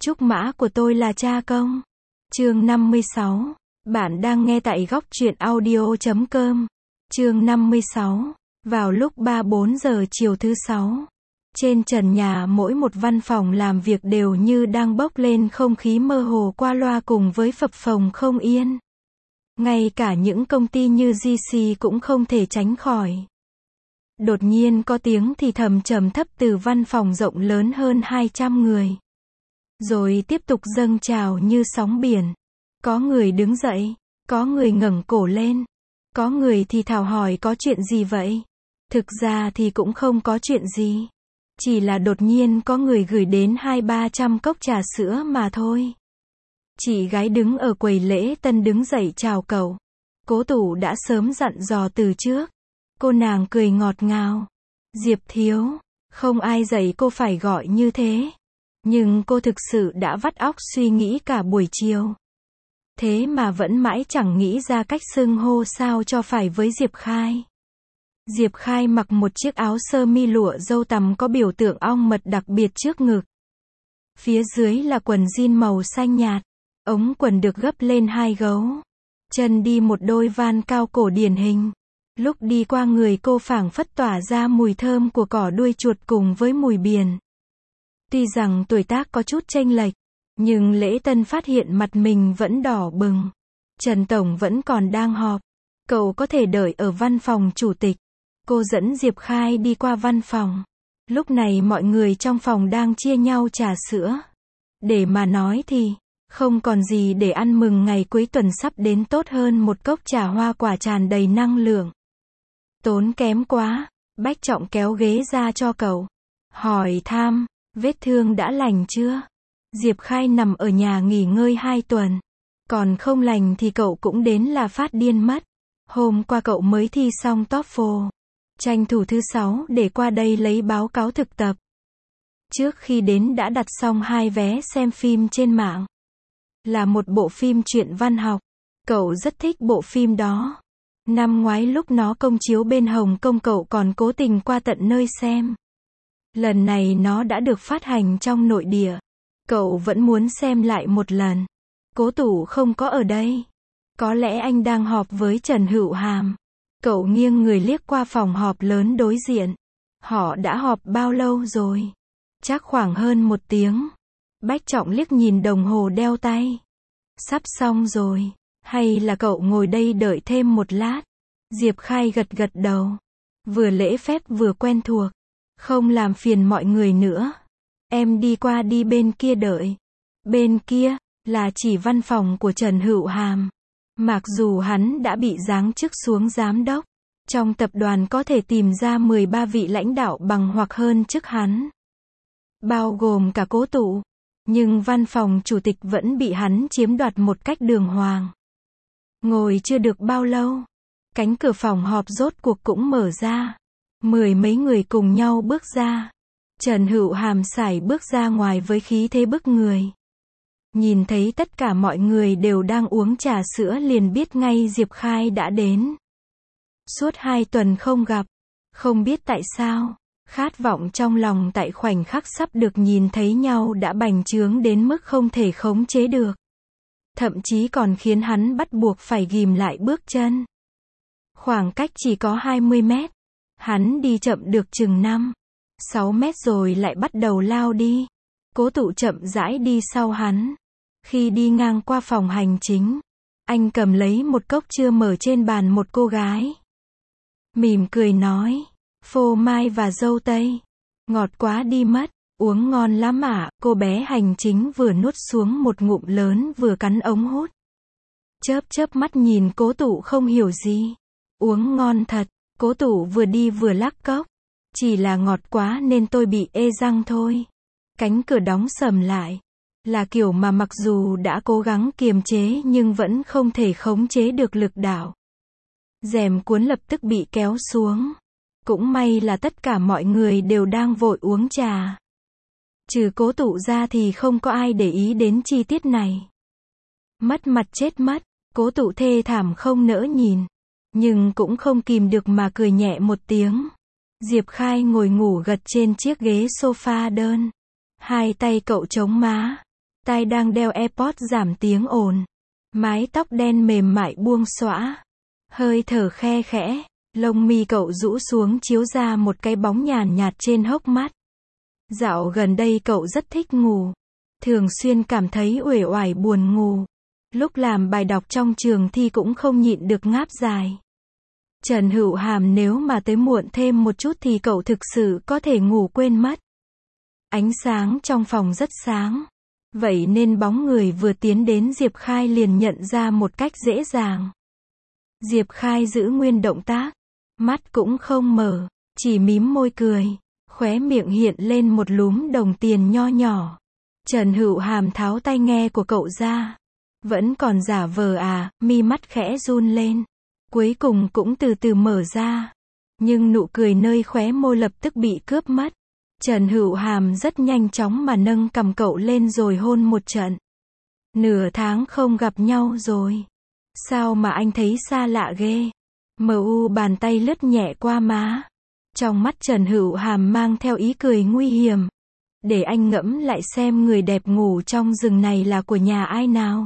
Trúc mã của tôi là cha công. Chương 56. Bạn đang nghe tại góc truyện audio.com. Chương 56. Vào lúc 3-4 giờ chiều thứ Sáu, trên trần nhà mỗi một văn phòng làm việc đều như đang bốc lên không khí mơ hồ qua loa cùng với phập phồng không yên. Ngay cả những công ty như GC cũng không thể tránh khỏi. Đột nhiên có tiếng thì thầm trầm thấp từ văn phòng rộng lớn hơn 200 người. Rồi tiếp tục dâng trào như sóng biển. Có người đứng dậy, có người ngẩng cổ lên, có người thì thào hỏi có chuyện gì vậy? Thực ra thì cũng không có chuyện gì. Chỉ là đột nhiên có người gửi đến 200-300 cốc trà sữa mà thôi. Chị gái đứng ở quầy lễ tân đứng dậy chào cậu. Cố Tủ đã sớm dặn dò từ trước. Cô nàng cười ngọt ngào. Diệp thiếu, không ai dạy cô phải gọi như thế. Nhưng cô thực sự đã vắt óc suy nghĩ cả buổi chiều. Thế mà vẫn mãi chẳng nghĩ ra cách xưng hô sao cho phải với Diệp Khai. Diệp Khai mặc một chiếc áo sơ mi lụa dâu tằm có biểu tượng ong mật đặc biệt trước ngực. Phía dưới là quần jean màu xanh nhạt. Ống quần được gấp lên 2 gấu. Chân đi một đôi van cao cổ điển hình. Lúc đi qua người cô phảng phất tỏa ra mùi thơm của cỏ đuôi chuột cùng với mùi biển. Tuy rằng tuổi tác có chút chênh lệch, nhưng lễ tân phát hiện mặt mình vẫn đỏ bừng. Trần Tổng vẫn còn đang họp. Cậu có thể đợi ở văn phòng chủ tịch. Cô dẫn Diệp Khai đi qua văn phòng. Lúc này mọi người trong phòng đang chia nhau trà sữa. Để mà nói thì, không còn gì để ăn mừng ngày cuối tuần sắp đến tốt hơn một cốc trà hoa quả tràn đầy năng lượng. Tốn kém quá. Bách Trọng kéo ghế ra cho cậu. Hỏi thăm, vết thương đã lành chưa? Diệp Khai nằm ở nhà nghỉ ngơi 2 tuần. Còn không lành thì cậu cũng đến là phát điên mất. Hôm qua cậu mới thi xong TOEFL. Tranh thủ thứ Sáu để qua đây lấy báo cáo thực tập. Trước khi đến đã đặt xong 2 vé xem phim trên mạng. Là một bộ phim truyện văn học. Cậu rất thích bộ phim đó. Năm ngoái lúc nó công chiếu bên Hồng Kông cậu còn cố tình qua tận nơi xem. Lần này nó đã được phát hành trong nội địa. Cậu vẫn muốn xem lại một lần. Cố Tủ không có ở đây. Có lẽ anh đang họp với Trần Hữu Hàm. Cậu nghiêng người liếc qua phòng họp lớn đối diện. Họ đã họp bao lâu rồi? Chắc khoảng hơn 1 tiếng. Bách Trọng liếc nhìn đồng hồ đeo tay. Sắp xong rồi. Hay là cậu ngồi đây đợi thêm một lát? Diệp Khai gật gật đầu. Vừa lễ phép vừa quen thuộc. Không làm phiền mọi người nữa. Em đi qua đi bên kia đợi. Bên kia, là chỉ văn phòng của Trần Hữu Hàm. Mặc dù hắn đã bị giáng chức xuống giám đốc, trong tập đoàn có thể tìm ra 13 vị lãnh đạo bằng hoặc hơn chức hắn. Bao gồm cả Cố Tủ. Nhưng văn phòng chủ tịch vẫn bị hắn chiếm đoạt một cách đường hoàng. Ngồi chưa được bao lâu, cánh cửa phòng họp rốt cuộc cũng mở ra. 10 mấy người cùng nhau bước ra. Trần Hữu Hàm sải bước ra ngoài với khí thế bức người. Nhìn thấy tất cả mọi người đều đang uống trà sữa liền biết ngay Diệp Khai đã đến. Suốt 2 tuần không gặp, không biết tại sao, khát vọng trong lòng tại khoảnh khắc sắp được nhìn thấy nhau đã bành trướng đến mức không thể khống chế được. Thậm chí còn khiến hắn bắt buộc phải ghìm lại bước chân. Khoảng cách chỉ có 20 mét. Hắn đi chậm được chừng 5-6 mét rồi lại bắt đầu lao đi. Cố Tủ chậm rãi đi sau hắn. Khi đi ngang qua phòng hành chính, anh cầm lấy một cốc chưa mở trên bàn một cô gái. Mỉm cười nói, phô mai và dâu tây. Ngọt quá đi mất, uống ngon lắm ạ. Cô bé hành chính vừa nuốt xuống một ngụm lớn vừa cắn ống hút. Chớp chớp mắt nhìn Cố Tủ không hiểu gì. Uống ngon thật. Cố Tủ vừa đi vừa lắc cốc. Chỉ là ngọt quá nên tôi bị ê răng thôi. Cánh cửa đóng sầm lại. Là kiểu mà mặc dù đã cố gắng kiềm chế nhưng vẫn không thể khống chế được lực đạo. Rèm cuốn lập tức bị kéo xuống. Cũng may là tất cả mọi người đều đang vội uống trà. Trừ Cố Tủ ra thì không có ai để ý đến chi tiết này. Mất mặt chết mất. Cố Tủ thê thảm không nỡ nhìn. Nhưng cũng không kìm được mà cười nhẹ một tiếng. Diệp Khai ngồi ngủ gật trên chiếc ghế sofa đơn. 2 tay cậu chống má. Tai đang đeo AirPods giảm tiếng ồn. Mái tóc đen mềm mại buông xõa. Hơi thở khe khẽ. Lông mi cậu rũ xuống chiếu ra một cái bóng nhàn nhạt trên hốc mắt. Dạo gần đây cậu rất thích ngủ. Thường xuyên cảm thấy uể oải buồn ngủ. Lúc làm bài đọc trong trường thi cũng không nhịn được ngáp dài. Trần Hữu Hàm nếu mà tới muộn thêm một chút thì cậu thực sự có thể ngủ quên mất. Ánh sáng trong phòng rất sáng. Vậy nên bóng người vừa tiến đến Diệp Khai liền nhận ra một cách dễ dàng. Diệp Khai giữ nguyên động tác. Mắt cũng không mở, chỉ mím môi cười. Khóe miệng hiện lên một lúm đồng tiền nho nhỏ. Trần Hữu Hàm tháo tai nghe của cậu ra. Vẫn còn giả vờ à, mi mắt khẽ run lên. Cuối cùng cũng từ từ mở ra. Nhưng nụ cười nơi khóe môi lập tức bị cướp mất. Trần Hữu Hàm rất nhanh chóng mà nâng cằm cậu lên rồi hôn một trận. Nửa tháng không gặp nhau rồi. Sao mà anh thấy xa lạ ghê? Bàn tay lướt nhẹ qua má. Trong mắt Trần Hữu Hàm mang theo ý cười nguy hiểm. Để anh ngẫm lại xem người đẹp ngủ trong rừng này là của nhà ai nào.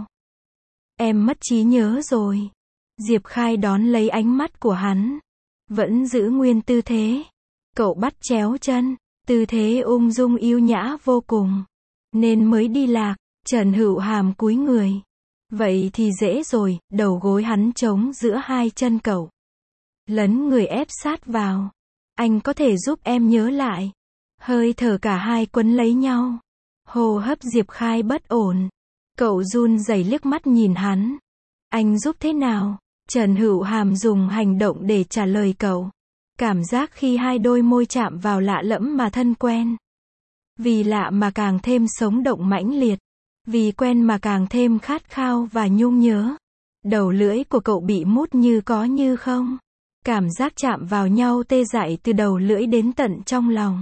Em mất trí nhớ rồi. Diệp Khai đón lấy ánh mắt của hắn. Vẫn giữ nguyên tư thế. Cậu bắt chéo chân. Tư thế ung dung yêu nhã vô cùng. Nên mới đi lạc. Trần Hữu Hàm cúi người. Vậy thì dễ rồi, đầu gối hắn trống giữa hai chân cậu. Lấn người ép sát vào. Anh có thể giúp em nhớ lại. Hơi thở cả hai quấn lấy nhau. Hô hấp Diệp Khai bất ổn. Cậu run rẩy liếc mắt nhìn hắn. Anh giúp thế nào? Trần Hữu Hàm dùng hành động để trả lời cậu. Cảm giác khi hai đôi môi chạm vào lạ lẫm mà thân quen. Vì lạ mà càng thêm sống động mãnh liệt. Vì quen mà càng thêm khát khao và nhung nhớ. Đầu lưỡi của cậu bị mút như có như không. Cảm giác chạm vào nhau tê dại từ đầu lưỡi đến tận trong lòng.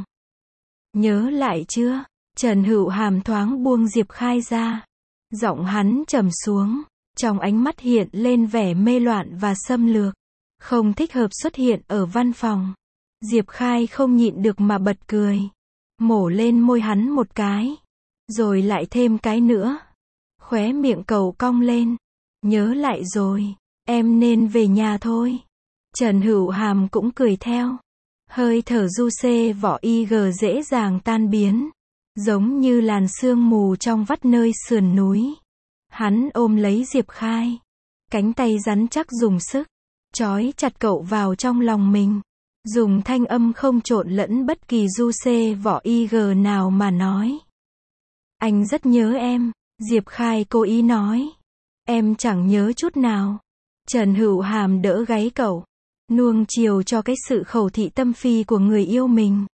Nhớ lại chưa? Trần Hữu Hàm thoáng buông Diệp Khai ra. Giọng hắn trầm xuống. Trong ánh mắt hiện lên vẻ mê loạn và xâm lược. Không thích hợp xuất hiện ở văn phòng. Diệp Khai không nhịn được mà bật cười. Mổ lên môi hắn một cái. Rồi lại thêm cái nữa. Khóe miệng cậu cong lên. Nhớ lại rồi. Em nên về nhà thôi. Trần Hữu Hàm cũng cười theo. Hơi thở du xê vỏ IG dễ dàng tan biến. Giống như làn sương mù trong vắt nơi sườn núi. Hắn ôm lấy Diệp Khai. Cánh tay rắn chắc dùng sức. Trói chặt cậu vào trong lòng mình. Dùng thanh âm không trộn lẫn bất kỳ du xê vỏ IG nào mà nói. Anh rất nhớ em. Diệp Khai cố ý nói. Em chẳng nhớ chút nào. Trần Hữu Hàm đỡ gáy cậu. Nuông chiều cho cái sự khẩu thị tâm phi của người yêu mình.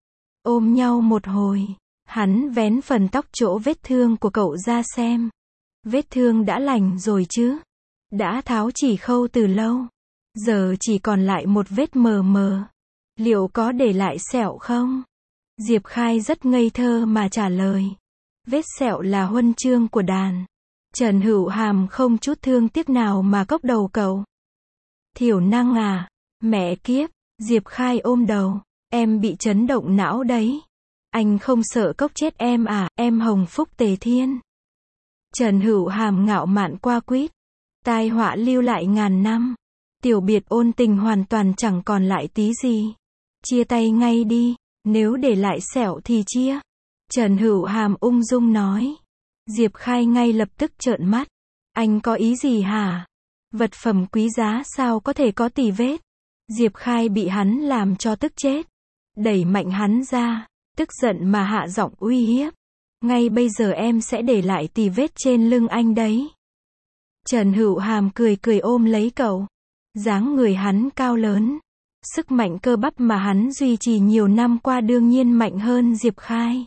Ôm nhau một hồi. Hắn vén phần tóc chỗ vết thương của cậu ra xem. Vết thương đã lành rồi chứ. Đã tháo chỉ khâu từ lâu. Giờ chỉ còn lại một vết mờ mờ. Liệu có để lại sẹo không? Diệp Khai rất ngây thơ mà trả lời. Vết sẹo là huân chương của đàn. Trần Hữu Hàm không chút thương tiếc nào mà cốc đầu cậu. Thiểu năng à? Mẹ kiếp. Diệp Khai ôm đầu. Em bị chấn động não đấy. Anh không sợ cốc chết em à? Em hồng phúc tề thiên. Trần Hữu Hàm ngạo mạn qua quýt. Tai họa lưu lại ngàn năm. Tiểu biệt ôn tình hoàn toàn chẳng còn lại tí gì. Chia tay ngay đi. Nếu để lại sẹo thì chia. Trần Hữu Hàm ung dung nói. Diệp Khai ngay lập tức trợn mắt. Anh có ý gì hả? Vật phẩm quý giá sao có thể có tì vết? Diệp Khai bị hắn làm cho tức chết. Đẩy mạnh hắn ra. Tức giận mà hạ giọng uy hiếp. Ngay bây giờ em sẽ để lại tì vết trên lưng anh đấy. Trần Hữu Hàm cười cười ôm lấy cậu. Dáng người hắn cao lớn. Sức mạnh cơ bắp mà hắn duy trì nhiều năm qua đương nhiên mạnh hơn Diệp Khai.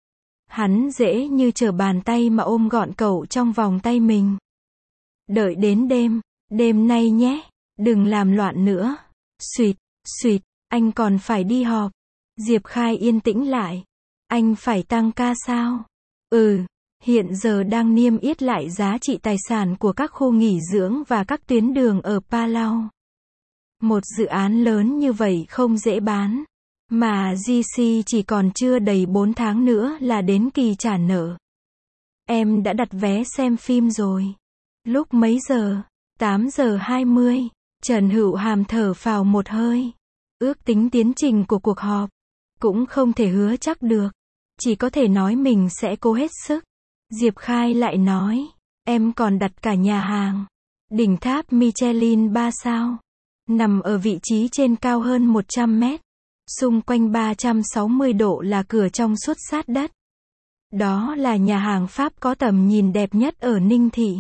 Hắn dễ như trở bàn tay mà ôm gọn cậu trong vòng tay mình. Đợi đến đêm nay nhé, đừng làm loạn nữa. Xuyệt, anh còn phải đi họp. Diệp Khai yên tĩnh lại. Anh phải tăng ca sao? Hiện giờ đang niêm yết lại giá trị tài sản của các khu nghỉ dưỡng và các tuyến đường ở Palau. Một dự án lớn như vậy không dễ bán. Mà GC chỉ còn chưa đầy 4 tháng nữa là đến kỳ trả nợ. Em đã đặt vé xem phim rồi. Lúc mấy giờ? 8 giờ 20. Trần Hữu Hàm thở phào một hơi. Ước tính tiến trình của cuộc họp. Cũng không thể hứa chắc được. Chỉ có thể nói mình sẽ cố hết sức. Diệp Khai lại nói. Em còn đặt cả nhà hàng. Đỉnh tháp Michelin 3 sao. Nằm ở vị trí trên cao hơn 100 mét. Xung quanh 360 độ là cửa trong suốt sát đất. Đó là nhà hàng Pháp có tầm nhìn đẹp nhất ở Ninh Thị.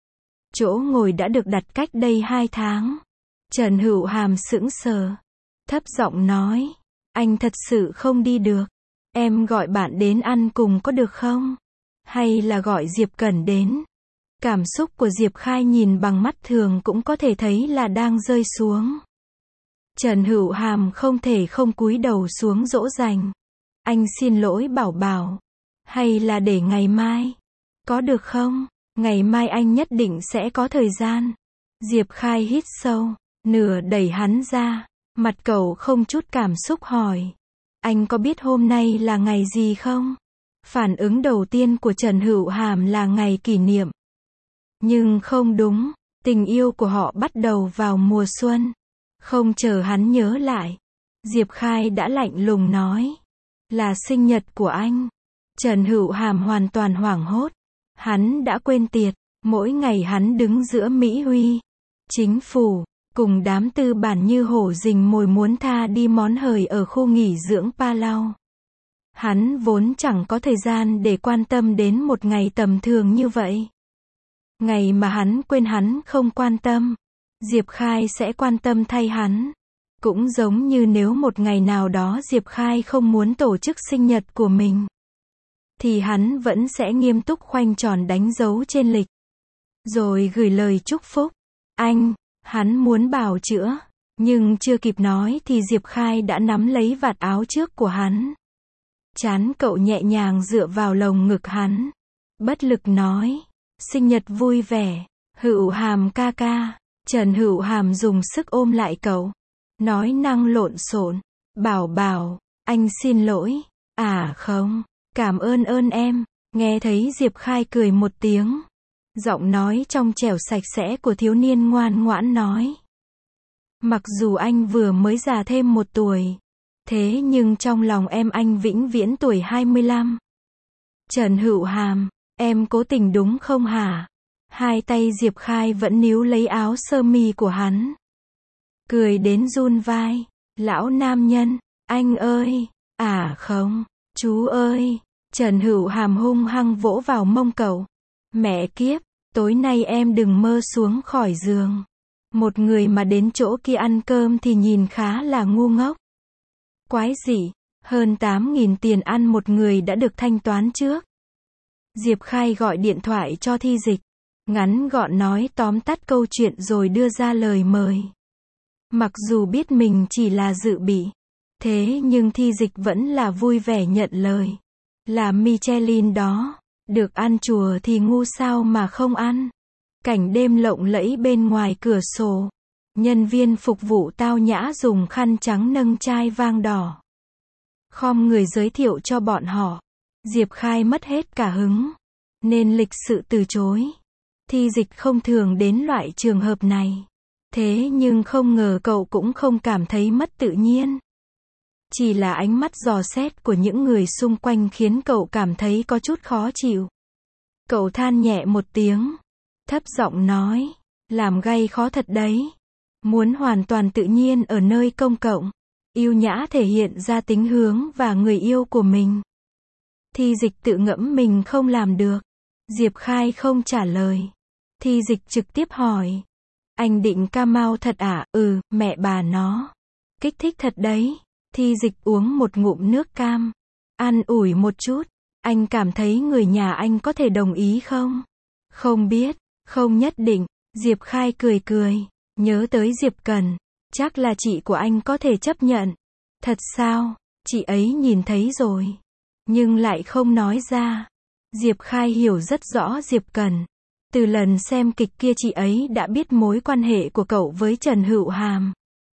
Chỗ ngồi đã được đặt cách đây 2 tháng. Trần Hữu Hàm sững sờ. Thấp giọng nói. Anh thật sự không đi được. Em gọi bạn đến ăn cùng có được không? Hay là gọi Diệp Cẩn đến? Cảm xúc của Diệp Khai nhìn bằng mắt thường cũng có thể thấy là đang rơi xuống. Trần Hữu Hàm không thể không cúi đầu xuống dỗ dành. Anh xin lỗi Bảo Bảo. Hay là để ngày mai? Có được không? Ngày mai anh nhất định sẽ có thời gian. Diệp Khai hít sâu, nửa đẩy hắn ra. Mặt cậu không chút cảm xúc hỏi. Anh có biết hôm nay là ngày gì không? Phản ứng đầu tiên của Trần Hữu Hàm là ngày kỷ niệm. Nhưng không đúng, tình yêu của họ bắt đầu vào mùa xuân. Không chờ hắn nhớ lại. Diệp Khai đã lạnh lùng nói. Là sinh nhật của anh. Trần Hữu Hàm hoàn toàn hoảng hốt. Hắn đã quên tiệt. Mỗi ngày hắn đứng giữa Mỹ Huy, chính phủ, cùng đám tư bản như hổ rình mồi muốn tha đi món hời ở khu nghỉ dưỡng Palau. Hắn vốn chẳng có thời gian để quan tâm đến một ngày tầm thường như vậy. Ngày mà hắn quên hắn không quan tâm, Diệp Khai sẽ quan tâm thay hắn. Cũng giống như nếu một ngày nào đó Diệp Khai không muốn tổ chức sinh nhật của mình, thì hắn vẫn sẽ nghiêm túc khoanh tròn đánh dấu trên lịch. Rồi gửi lời chúc phúc. Hắn muốn bào chữa. Nhưng chưa kịp nói thì Diệp Khai đã nắm lấy vạt áo trước của hắn. Trán cậu nhẹ nhàng dựa vào lồng ngực hắn. Bất lực nói. Sinh nhật vui vẻ. Hữu Hàm ca ca. Trần Hữu Hàm dùng sức ôm lại cậu. Nói năng lộn xộn. Bảo Bảo, anh xin lỗi. À không. Cảm ơn em. Nghe thấy Diệp Khai cười một tiếng. Giọng nói trong trẻo sạch sẽ của thiếu niên ngoan ngoãn nói. Mặc dù anh vừa mới già thêm 1 tuổi. Thế nhưng trong lòng em anh vĩnh viễn tuổi 25. Trần Hữu Hàm, em cố tình đúng không hả? Hai tay Diệp Khai vẫn níu lấy áo sơ mi của hắn. Cười đến run vai. Lão nam nhân, anh ơi. À không, chú ơi. Trần Hữu Hàm hung hăng vỗ vào mông cậu. Mẹ kiếp, tối nay em đừng mơ xuống khỏi giường. Một người mà đến chỗ kia ăn cơm thì nhìn khá là ngu ngốc. Quái dị, hơn 8.000 tiền ăn một người đã được thanh toán trước. Diệp Khai gọi điện thoại cho Thi Dịch. Ngắn gọn nói tóm tắt câu chuyện rồi đưa ra lời mời. Mặc dù biết mình chỉ là dự bị. Thế nhưng Thi Dịch vẫn là vui vẻ nhận lời. Là Michelin đó. Được ăn chùa thì ngu sao mà không ăn. Cảnh đêm lộng lẫy bên ngoài cửa sổ. Nhân viên phục vụ tao nhã dùng khăn trắng nâng chai vang đỏ. Khom người giới thiệu cho bọn họ. Diệp Khai mất hết cả hứng. Nên lịch sự từ chối. Thi Dịch không thường đến loại trường hợp này. Thế nhưng không ngờ cậu cũng không cảm thấy mất tự nhiên. Chỉ là ánh mắt dò xét của những người xung quanh khiến cậu cảm thấy có chút khó chịu. Cậu than nhẹ một tiếng. Thấp giọng nói. Làm gay khó thật đấy. Muốn hoàn toàn tự nhiên ở nơi công cộng. Yêu nhã thể hiện ra tính hướng và người yêu của mình. Thi Dịch tự ngẫm mình không làm được. Diệp Khai không trả lời. Thi Dịch trực tiếp hỏi. Anh định cam mau thật à? Ừ, mẹ bà nó. Kích thích thật đấy. Thi Dịch uống một ngụm nước cam. An ủi một chút. Anh cảm thấy người nhà anh có thể đồng ý không? Không biết, không nhất định. Diệp Khai cười cười. Nhớ tới Diệp Cần. Chắc là chị của anh có thể chấp nhận. Thật sao? Chị ấy nhìn thấy rồi. Nhưng lại không nói ra. Diệp Khai hiểu rất rõ Diệp Cần. Từ lần xem kịch kia chị ấy đã biết mối quan hệ của cậu với Trần Hữu Hàm.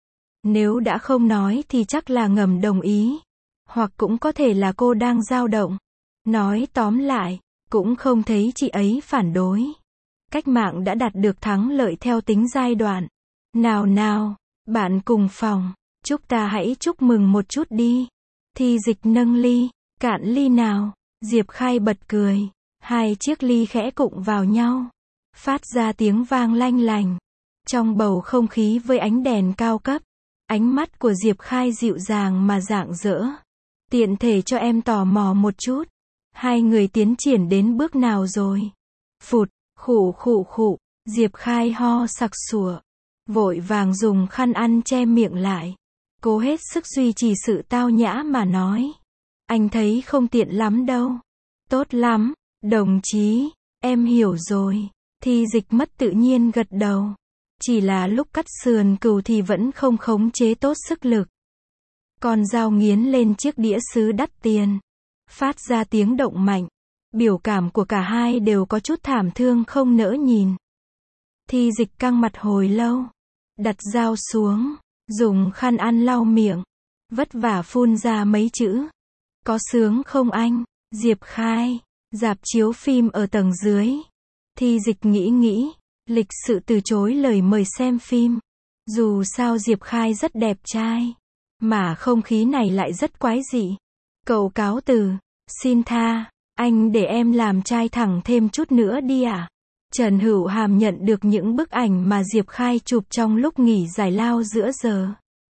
Nếu đã không nói thì chắc là ngầm đồng ý. Hoặc cũng có thể là cô đang dao động. Nói tóm lại, Cũng không thấy chị ấy phản đối. Cách mạng đã đạt được thắng lợi theo tính giai đoạn. Nào nào, bạn cùng phòng, chúc ta hãy chúc mừng một chút đi. Thi Dịch nâng ly, cạn ly nào. Diệp Khai bật cười. Hai chiếc ly khẽ cụng vào nhau, phát ra tiếng vang lanh lành. Trong bầu không khí với ánh đèn cao cấp, ánh mắt của Diệp Khai dịu dàng mà rạng rỡ. Tiện thể cho em tò mò một chút. Hai người tiến triển đến bước nào rồi? Phụt, khụ khụ khụ, Diệp Khai ho sặc sụa, vội vàng dùng khăn ăn che miệng lại, cố hết sức duy trì sự tao nhã mà nói. Anh thấy không tiện lắm đâu. Tốt lắm, đồng chí, em hiểu rồi. Thi Dịch mất tự nhiên gật đầu. Chỉ là lúc cắt sườn cừu thì vẫn không khống chế tốt sức lực. Con dao nghiến lên chiếc đĩa sứ đắt tiền, phát ra tiếng động mạnh. Biểu cảm của cả hai đều có chút thảm thương không nỡ nhìn. Thi Dịch căng mặt hồi lâu, đặt dao xuống, dùng khăn ăn lau miệng, vất vả phun ra mấy chữ. Có sướng không anh? Diệp Khai, rạp chiếu phim ở tầng dưới. Thi Dịch nghĩ, lịch sự từ chối lời mời xem phim. Dù sao Diệp Khai rất đẹp trai, mà không khí này lại rất quái dị. Cậu cáo từ, xin tha, anh để em làm trai thẳng thêm chút nữa đi à? Trần Hữu Hàm nhận được những bức ảnh mà Diệp Khai chụp trong lúc nghỉ giải lao giữa giờ.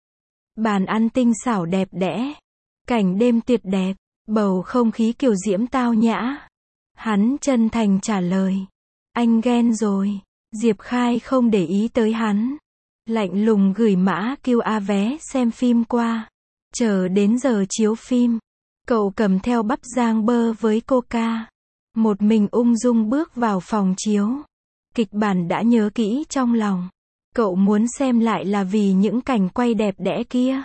Bàn ăn tinh xảo đẹp đẽ, cảnh đêm tuyệt đẹp, bầu không khí kiều diễm tao nhã. Hắn chân thành trả lời, anh ghen rồi. Diệp Khai không để ý tới hắn, lạnh lùng gửi mã QR vé xem phim qua. Chờ đến giờ chiếu phim, cậu cầm theo bắp rang bơ với coca, một mình ung dung bước vào phòng chiếu. Kịch bản đã nhớ kỹ trong lòng, cậu muốn xem lại là vì những cảnh quay đẹp đẽ kia.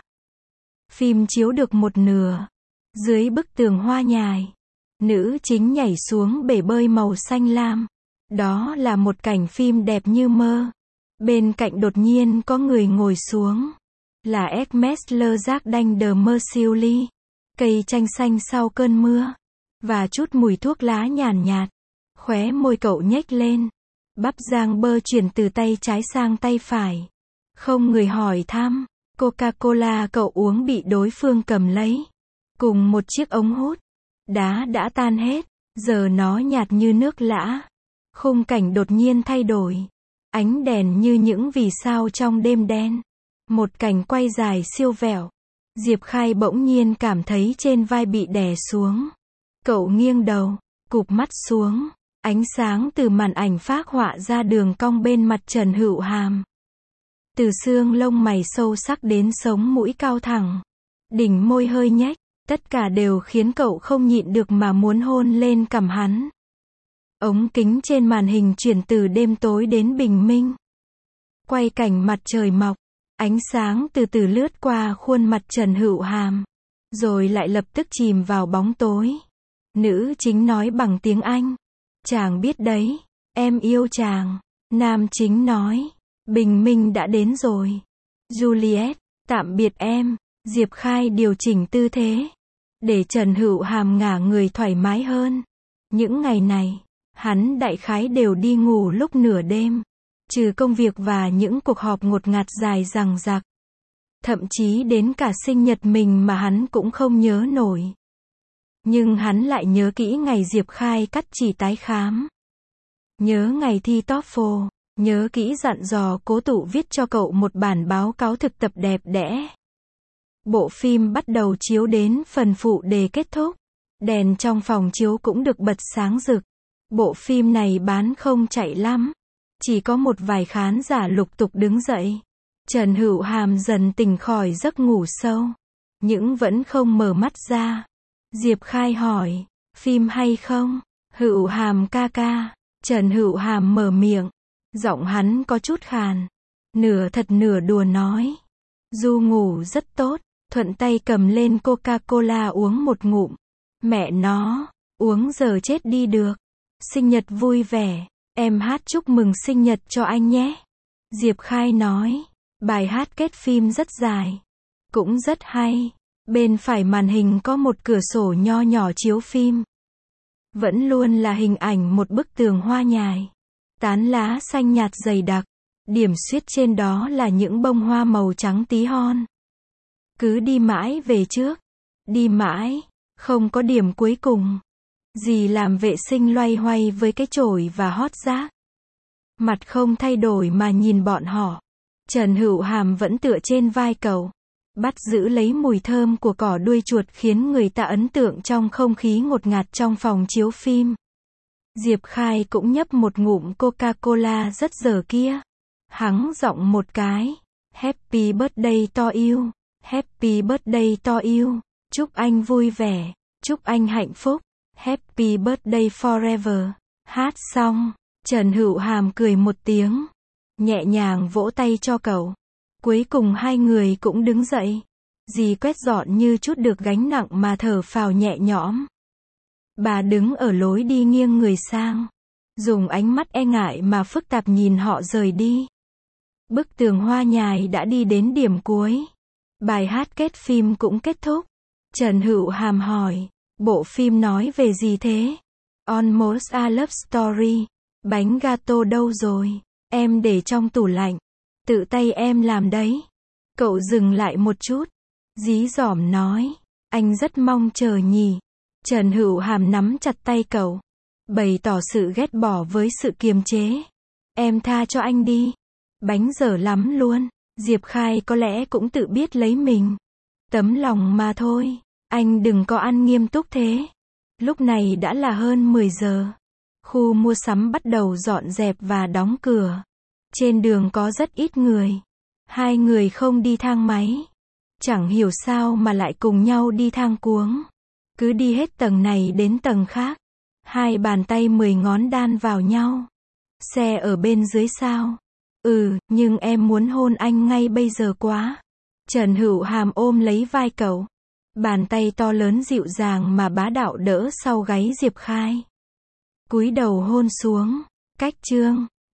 Phim chiếu được một nửa, dưới bức tường hoa nhài, nữ chính nhảy xuống bể bơi màu xanh lam. Đó là một cảnh phim đẹp như mơ. Bên cạnh đột nhiên có người ngồi xuống. Là Hermes Le Jardin de Mercioli. Cây chanh xanh sau cơn mưa. Và chút mùi thuốc lá nhàn nhạt. Khóe môi cậu nhếch lên. Bắp rang bơ chuyển từ tay trái sang tay phải. Không người hỏi thăm. Coca-Cola cậu uống bị đối phương cầm lấy. Cùng một chiếc ống hút. Đá đã tan hết. Giờ nó nhạt như nước lã. Khung cảnh đột nhiên thay đổi. Ánh đèn như những vì sao trong đêm đen. Một cảnh quay dài siêu vẹo. Diệp Khai bỗng nhiên cảm thấy trên vai bị đè xuống. Cậu nghiêng đầu, cụp mắt xuống. Ánh sáng từ màn ảnh phác họa ra đường cong bên mặt Trần Hữu Hàm. Từ xương lông mày sâu sắc đến sống mũi cao thẳng. Đỉnh môi hơi nhếch. Tất cả đều khiến cậu không nhịn được mà muốn hôn lên cằm hắn. Ống kính trên màn hình chuyển từ đêm tối đến bình minh. Quay cảnh mặt trời mọc. Ánh sáng từ từ lướt qua khuôn mặt Trần Hữu Hàm. Rồi lại lập tức chìm vào bóng tối. Nữ chính nói bằng tiếng Anh. Chàng biết đấy, em yêu chàng. Nam chính nói, bình minh đã đến rồi. Juliet, tạm biệt em. Diệp Khai điều chỉnh tư thế, để Trần Hữu Hàm ngả người thoải mái hơn. Những ngày này, hắn đại khái đều đi ngủ lúc nửa đêm. Trừ công việc và những cuộc họp ngột ngạt dài dằng dặc. Thậm chí đến cả sinh nhật mình mà hắn cũng không nhớ nổi. Nhưng hắn lại nhớ kỹ ngày Diệp Khai cắt chỉ tái khám. Nhớ ngày thi TOEFL. Nhớ kỹ dặn dò Cố Tụ viết cho cậu một bản báo cáo thực tập đẹp đẽ. Bộ phim bắt đầu chiếu đến phần phụ đề kết thúc. Đèn trong phòng chiếu cũng được bật sáng rực. Bộ phim này bán không chạy lắm. Chỉ có một vài khán giả lục tục đứng dậy. Trần Hữu Hàm dần tỉnh khỏi giấc ngủ sâu. Nhưng vẫn không mở mắt ra. Diệp Khai hỏi, phim hay không? Hữu Hàm ca ca. Trần Hữu Hàm mở miệng. Giọng hắn có chút khàn. Nửa thật nửa đùa nói. Du ngủ rất tốt. Thuận tay cầm lên Coca-Cola uống một ngụm. Mẹ nó, uống giờ chết đi được. Sinh nhật vui vẻ. Em hát chúc mừng sinh nhật cho anh nhé. Diệp Khai nói. Bài hát kết phim rất dài. Cũng rất hay. Bên phải màn hình có một cửa sổ nho nhỏ chiếu phim. vẫn luôn là hình ảnh một bức tường hoa nhài. Tán lá xanh nhạt dày đặc, điểm xuyết trên đó là những bông hoa màu trắng tí hon. Cứ đi mãi về trước, đi mãi, không có điểm cuối cùng. Dì làm vệ sinh loay hoay với cái chổi và hót rác. Mặt không thay đổi mà nhìn bọn họ. Trần Hữu Hàm vẫn tựa trên vai cậu, bắt giữ lấy mùi thơm của cỏ đuôi chuột khiến người ta ấn tượng trong không khí ngột ngạt trong phòng chiếu phim. Diệp Khai cũng nhấp một ngụm Coca-Cola rất dở kia. Hắng giọng một cái. Happy birthday to you. Happy birthday to you. Chúc anh vui vẻ. Chúc anh hạnh phúc. Happy birthday forever. Hát xong, Trần Hữu Hàm cười một tiếng, nhẹ nhàng vỗ tay cho cậu. Cuối cùng hai người cũng đứng dậy. Dì quét dọn như chút được gánh nặng mà thở phào nhẹ nhõm. Bà đứng ở lối đi nghiêng người sang, dùng ánh mắt e ngại mà phức tạp nhìn họ rời đi. Bức tường hoa nhài đã đi đến điểm cuối. Bài hát kết phim cũng kết thúc. Trần Hữu Hàm hỏi, bộ phim nói về gì thế? Almost a Love Story. Bánh gato đâu rồi? Em để trong tủ lạnh. Tự tay em làm đấy. Cậu dừng lại một chút. Dí dỏm nói, anh rất mong chờ nhỉ. Trần Hữu Hàm nắm chặt tay cậu, bày tỏ sự ghét bỏ với sự kiềm chế. Em tha cho anh đi. Bánh dở lắm luôn. Diệp Khai có lẽ cũng tự biết lấy mình. Tấm lòng mà thôi. Anh đừng có ăn nghiêm túc thế. Lúc này đã là hơn 10 giờ. Khu mua sắm bắt đầu dọn dẹp và đóng cửa. Trên đường có rất ít người. Hai người không đi thang máy. Chẳng hiểu sao mà lại cùng nhau đi thang cuống. Cứ đi hết tầng này đến tầng khác. Hai bàn tay 10 ngón đan vào nhau. Xe ở bên dưới sao? Nhưng em muốn hôn anh ngay bây giờ quá. Trần Hữu Hàm ôm lấy vai cậu. Bàn tay to lớn dịu dàng mà bá đạo đỡ sau gáy Diệp Khai. Cúi đầu hôn xuống. Cách chương